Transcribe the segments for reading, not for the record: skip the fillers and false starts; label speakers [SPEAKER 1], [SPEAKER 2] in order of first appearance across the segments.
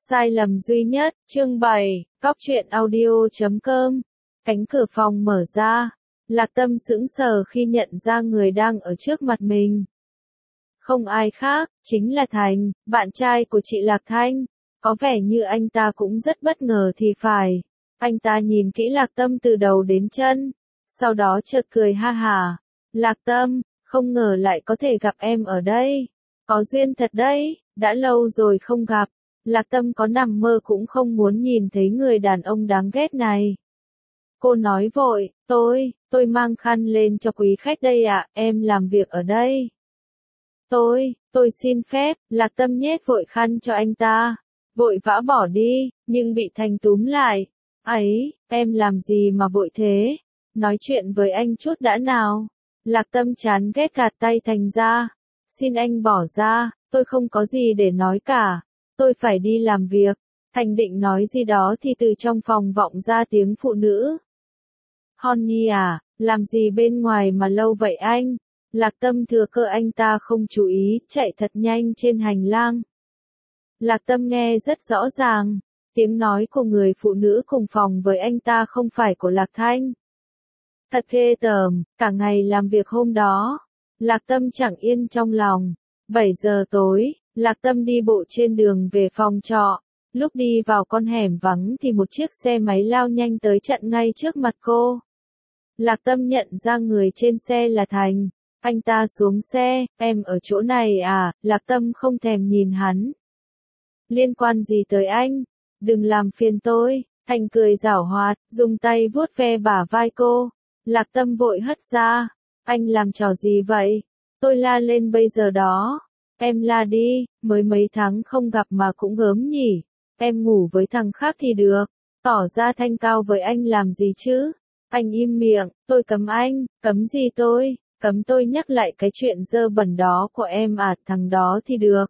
[SPEAKER 1] Sai lầm duy nhất, chương 7, Cóc truyện audio.com. Cánh cửa phòng mở ra. Lạc Tâm sững sờ khi nhận ra người đang ở trước mặt mình. Không ai khác, chính là Thành, bạn trai của chị Lạc Thanh. Có vẻ như anh ta cũng rất bất ngờ thì phải. Anh ta nhìn kỹ Lạc Tâm từ đầu đến chân. Sau đó chợt cười ha hả. Lạc Tâm, không ngờ lại có thể gặp em ở đây. Có duyên thật đấy, đã lâu rồi không gặp. Lạc Tâm có nằm mơ cũng không muốn nhìn thấy người đàn ông đáng ghét này. Cô nói vội, tôi mang khăn lên cho quý khách đây ạ, em làm việc ở đây. Tôi xin phép, Lạc Tâm nhét vội khăn cho anh ta. Vội vã bỏ đi, nhưng bị Thành túm lại. Ấy, em làm gì mà vội thế? Nói chuyện với anh chút đã nào. Lạc Tâm chán ghét gạt tay Thành ra. Xin anh bỏ ra, tôi không có gì để nói cả. Tôi phải đi làm việc. Thành định nói gì đó thì từ trong phòng vọng ra tiếng phụ nữ. Honey à, làm gì bên ngoài mà lâu vậy anh? Lạc Tâm thừa cơ anh ta không chú ý, chạy thật nhanh trên hành lang. Lạc Tâm nghe rất rõ ràng, tiếng nói của người phụ nữ cùng phòng với anh ta không phải của Lạc Thanh. Thật ghê tởm, cả ngày làm việc hôm đó. Lạc Tâm chẳng yên trong lòng. 7 giờ tối, Lạc Tâm đi bộ trên đường về phòng trọ. Lúc đi vào con hẻm vắng thì một chiếc xe máy lao nhanh tới chặn ngay trước mặt cô. Lạc Tâm nhận ra người trên xe là Thành. Anh ta xuống xe, em ở chỗ này à? Lạc Tâm không thèm nhìn hắn. Liên quan gì tới anh? Đừng làm phiền tôi. Thành cười giảo hoạt, dùng tay vuốt ve bả vai cô. Lạc Tâm vội hất ra. Anh làm trò gì vậy? Tôi la lên bây giờ đó. Em la đi, mới mấy tháng không gặp mà cũng gớm nhỉ. Em ngủ với thằng khác thì được. Tỏ ra thanh cao với anh làm gì chứ? Anh im miệng, tôi cấm anh, cấm gì tôi? Cấm tôi nhắc lại cái chuyện dơ bẩn đó của em à, thằng đó thì được.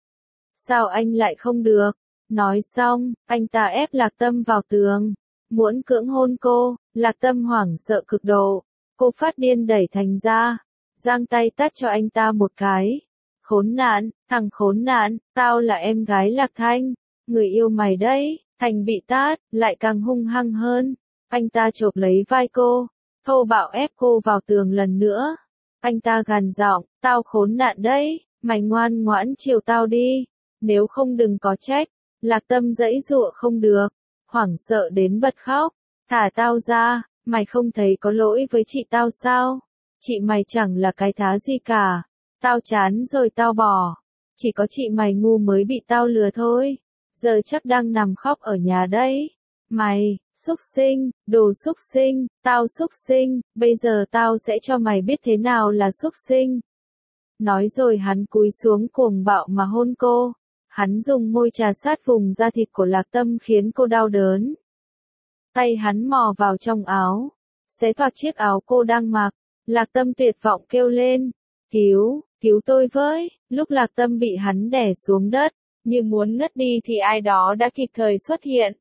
[SPEAKER 1] Sao anh lại không được? Nói xong, anh ta ép Lạc Tâm vào tường. Muốn cưỡng hôn cô, Lạc Tâm hoảng sợ cực độ. Cô phát điên đẩy Thành ra. Giang tay tát cho anh ta một cái. Khốn nạn, thằng khốn nạn, tao là em gái Lạc Thanh. Người yêu mày đấy. Thành bị tát, lại càng hung hăng hơn. Anh ta chộp lấy vai cô. Thô bạo ép cô vào tường lần nữa. Anh ta gằn giọng, tao khốn nạn đấy. Mày ngoan ngoãn chiều tao đi. Nếu không đừng có trách. Lạc Tâm giãy giụa không được. Hoảng sợ đến bật khóc. Thả tao ra, mày không thấy có lỗi với chị tao sao? Chị mày chẳng là cái thá gì cả. Tao chán rồi tao bỏ. Chỉ có chị mày ngu mới bị tao lừa thôi. Giờ chắc đang nằm khóc ở nhà đấy. Mày, xúc sinh, đồ xúc sinh, tao xúc sinh, bây giờ tao sẽ cho mày biết thế nào là xúc sinh. Nói rồi hắn cúi xuống cuồng bạo mà hôn cô. Hắn dùng môi trà sát vùng da thịt của Lạc Tâm khiến cô đau đớn. Tay hắn mò vào trong áo, xé toạc chiếc áo cô đang mặc. Lạc Tâm tuyệt vọng kêu lên. Cứu tôi với. Lúc Lạc Tâm bị hắn đè xuống đất, như muốn ngất đi thì ai đó đã kịp thời xuất hiện.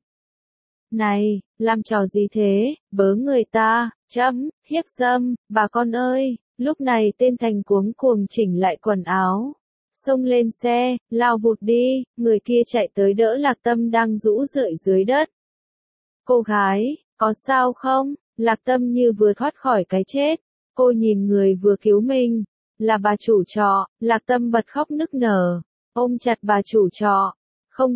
[SPEAKER 1] Này, làm trò gì thế, bớ người ta, hiếp dâm, bà con ơi. Lúc này tên Thành cuống cuồng chỉnh lại quần áo. Xông lên xe, lao vụt đi, người kia chạy tới đỡ Lạc Tâm đang rũ rượi dưới đất. Cô gái, có sao không? Lạc Tâm như vừa thoát khỏi cái chết. Cô nhìn người vừa cứu mình. Là bà chủ trọ. Lạc Tâm bật khóc nức nở. Ôm chặt bà chủ trọ. Không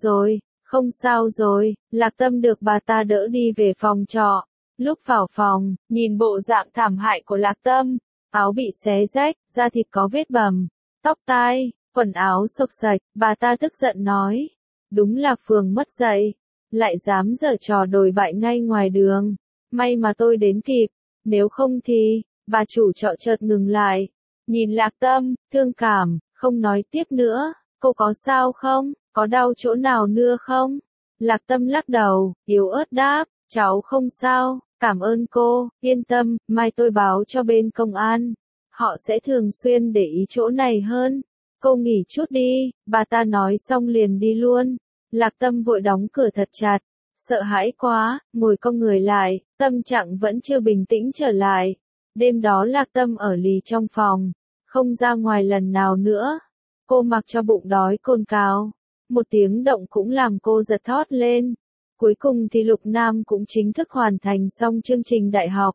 [SPEAKER 1] sao rồi. Lạc Tâm được bà ta đỡ đi về phòng trọ. Lúc vào phòng, nhìn bộ dạng thảm hại của Lạc Tâm. Áo bị xé rách, da thịt có vết bầm. Tóc tai, quần áo xộc xạch, bà ta tức giận nói. Đúng là phường mất dạy. Lại dám giở trò đồi bại ngay ngoài đường. May mà tôi đến kịp. Nếu không thì, bà chủ trọ chợt ngừng lại. Nhìn Lạc Tâm, thương cảm, không nói tiếp nữa. Cô có sao không? Có đau chỗ nào nữa không? Lạc Tâm lắc đầu, yếu ớt đáp. Cháu không sao, cảm ơn cô, yên tâm, mai tôi báo cho bên công an. Họ sẽ thường xuyên để ý chỗ này hơn. Cô nghỉ chút đi, bà ta nói xong liền đi luôn. Lạc Tâm vội đóng cửa thật chặt. Sợ hãi quá, ngồi cong người lại, tâm trạng vẫn chưa bình tĩnh trở lại. Đêm đó Lạc Tâm ở lì trong phòng, không ra ngoài lần nào nữa. Cô mặc cho bụng đói cồn cào. Một tiếng động cũng làm cô giật thót lên. Cuối cùng thì Lục Nam cũng chính thức hoàn thành xong chương trình đại học.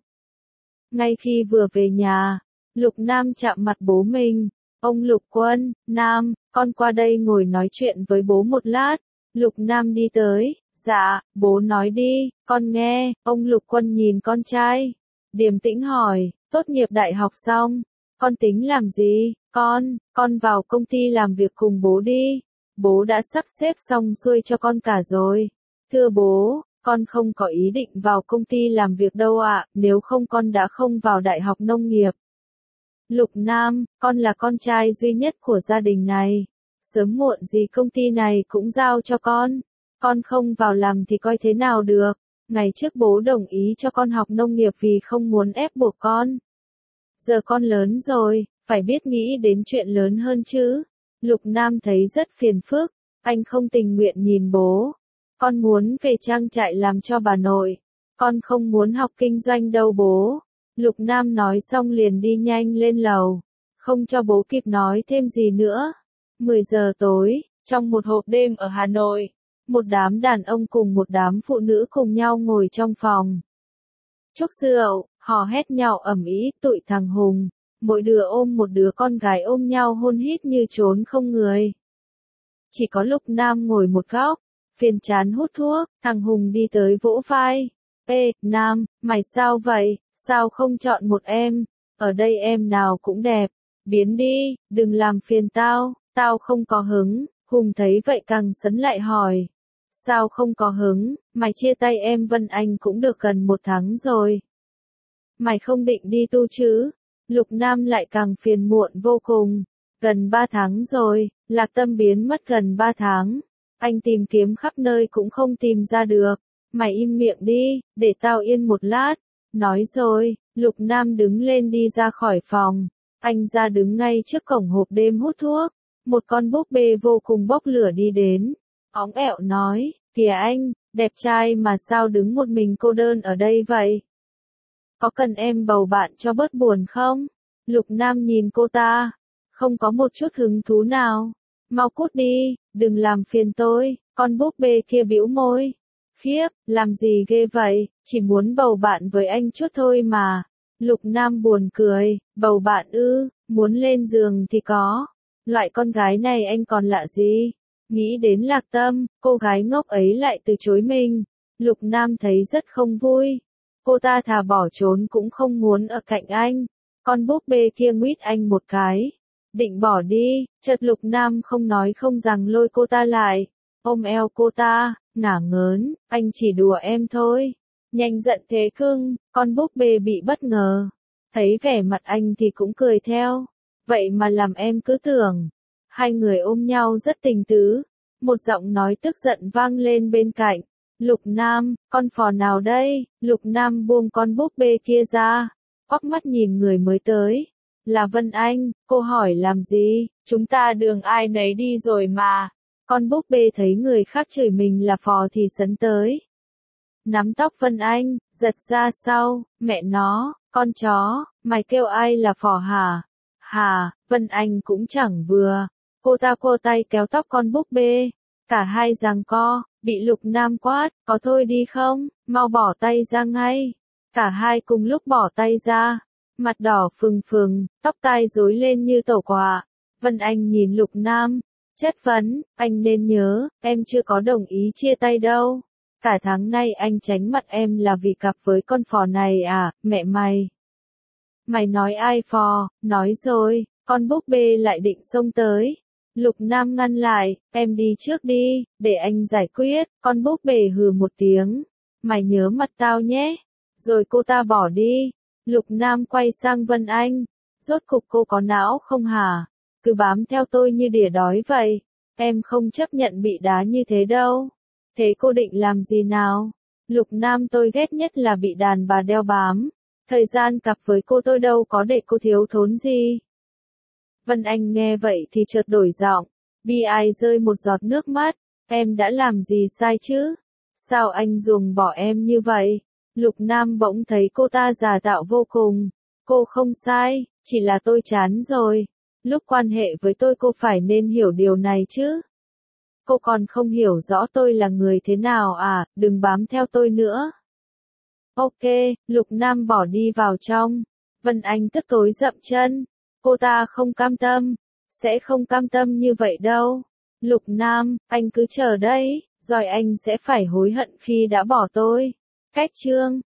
[SPEAKER 1] Ngay khi vừa về nhà, Lục Nam chạm mặt bố mình. Ông Lục Quân, Nam, con qua đây ngồi nói chuyện với bố một lát. Lục Nam đi tới, dạ, bố nói đi, con nghe. Ông Lục Quân nhìn con trai, điềm tĩnh hỏi, tốt nghiệp đại học xong, con tính làm gì? Con vào công ty làm việc cùng bố đi. Bố đã sắp xếp xong xuôi cho con cả rồi. Thưa bố, con không có ý định vào công ty làm việc đâu ạ, nếu không con đã không vào đại học nông nghiệp. Lục Nam, con là con trai duy nhất của gia đình này. Sớm muộn gì công ty này cũng giao cho con. Con không vào làm thì coi thế nào được. Ngày trước bố đồng ý cho con học nông nghiệp vì không muốn ép buộc con. Giờ con lớn rồi, phải biết nghĩ đến chuyện lớn hơn chứ. Lục Nam thấy rất phiền phức, anh không tình nguyện nhìn bố. Con muốn về trang trại làm cho bà nội. Con không muốn học kinh doanh đâu bố. Lục Nam nói xong liền đi nhanh lên lầu, không cho bố kịp nói thêm gì nữa. 10 giờ tối, trong một hộp đêm ở Hà Nội, một đám đàn ông cùng một đám phụ nữ cùng nhau ngồi trong phòng. Chúc rượu, hò hét nhau ầm ĩ, tụi thằng Hùng, mỗi đứa ôm một đứa con gái ôm nhau hôn hít như trốn không người. Chỉ có Lục Nam ngồi một góc, phiền chán hút thuốc, thằng Hùng đi tới vỗ vai. Ê, Nam, mày sao vậy? Sao không chọn một em? Ở đây em nào cũng đẹp. Biến đi, đừng làm phiền tao không có hứng. Hùng thấy vậy càng sấn lại hỏi. Sao không có hứng, mày chia tay em Vân Anh cũng được gần 1 tháng rồi. Mày không định đi tu chứ? Lục Nam lại càng phiền muộn vô cùng. Gần 3 tháng rồi, Lạc Tâm biến mất gần 3 tháng. Anh tìm kiếm khắp nơi cũng không tìm ra được. Mày im miệng đi, để tao yên một lát. Nói rồi, Lục Nam đứng lên đi ra khỏi phòng. Anh ra đứng ngay trước cổng hộp đêm hút thuốc. Một con búp bê vô cùng bốc lửa đi đến. Óng ẹo nói, kìa anh, đẹp trai mà sao đứng một mình cô đơn ở đây vậy? Có cần em bầu bạn cho bớt buồn không? Lục Nam nhìn cô ta, không có một chút hứng thú nào. Mau cút đi, đừng làm phiền tôi. Con búp bê kia bĩu môi. Khiếp, làm gì ghê vậy, chỉ muốn bầu bạn với anh chút thôi mà. Lục Nam buồn cười, bầu bạn ư, muốn lên giường thì có. Loại con gái này anh còn lạ gì? Nghĩ đến Lạc Tâm, cô gái ngốc ấy lại từ chối mình. Lục Nam thấy rất không vui. Cô ta thà bỏ trốn cũng không muốn ở cạnh anh. Con búp bê kia nguyết anh một cái. Định bỏ đi, chợt Lục Nam không nói không rằng lôi cô ta lại. Ôm eo cô ta, ngả ngớn, anh chỉ đùa em thôi. Nhanh giận thế cưng, con búp bê bị bất ngờ. Thấy vẻ mặt anh thì cũng cười theo. Vậy mà làm em cứ tưởng. Hai người ôm nhau rất tình tứ. Một giọng nói tức giận vang lên bên cạnh. Lục Nam, con phò nào đây? Lục Nam buông con búp bê kia ra. Quắc mắt nhìn người mới tới. Là Vân Anh, cô hỏi làm gì? Chúng ta đường ai nấy đi rồi mà. Con búp bê thấy người khác chửi mình là phò thì sấn tới. Nắm tóc Vân Anh, giật ra sau, mẹ nó, con chó, mày kêu ai là phò hả? Hà, Vân Anh cũng chẳng vừa. Cô ta cô tay kéo tóc con búp bê. Cả hai giằng co, bị Lục Nam quát, có thôi đi không, mau bỏ tay ra ngay. Cả hai cùng lúc bỏ tay ra. Mặt đỏ phừng phừng, tóc tai rối lên như tẩu quả. Vân Anh nhìn Lục Nam. Chất vấn, anh nên nhớ, em chưa có đồng ý chia tay đâu. Cả tháng nay anh tránh mặt em là vì cặp với con phò này à, mẹ mày. Mày nói ai phò, nói rồi, con búp bê lại định xông tới. Lục Nam ngăn lại, em đi trước đi, để anh giải quyết, con búp bê hừ một tiếng. Mày nhớ mặt tao nhé. Rồi cô ta bỏ đi. Lục Nam quay sang Vân Anh. Rốt cục cô có não không hả? Cứ bám theo tôi như đỉa đói vậy. Em không chấp nhận bị đá như thế đâu. Thế cô định làm gì nào? Lục Nam tôi ghét nhất là bị đàn bà đeo bám. Thời gian cặp với cô tôi đâu có để cô thiếu thốn gì. Vân Anh nghe vậy thì chợt đổi giọng. Bi ai rơi một giọt nước mắt. Em đã làm gì sai chứ? Sao anh ruồng bỏ em như vậy? Lục Nam bỗng thấy cô ta giả tạo vô cùng. Cô không sai, chỉ là tôi chán rồi. Lúc quan hệ với tôi cô phải nên hiểu điều này chứ. Cô còn không hiểu rõ tôi là người thế nào à, đừng bám theo tôi nữa. Ok, Lục Nam bỏ đi vào trong. Vân Anh tức tối dậm chân. Cô ta không cam tâm. Sẽ không cam tâm như vậy đâu. Lục Nam, anh cứ chờ đấy, rồi anh sẽ phải hối hận khi đã bỏ tôi. Cách chương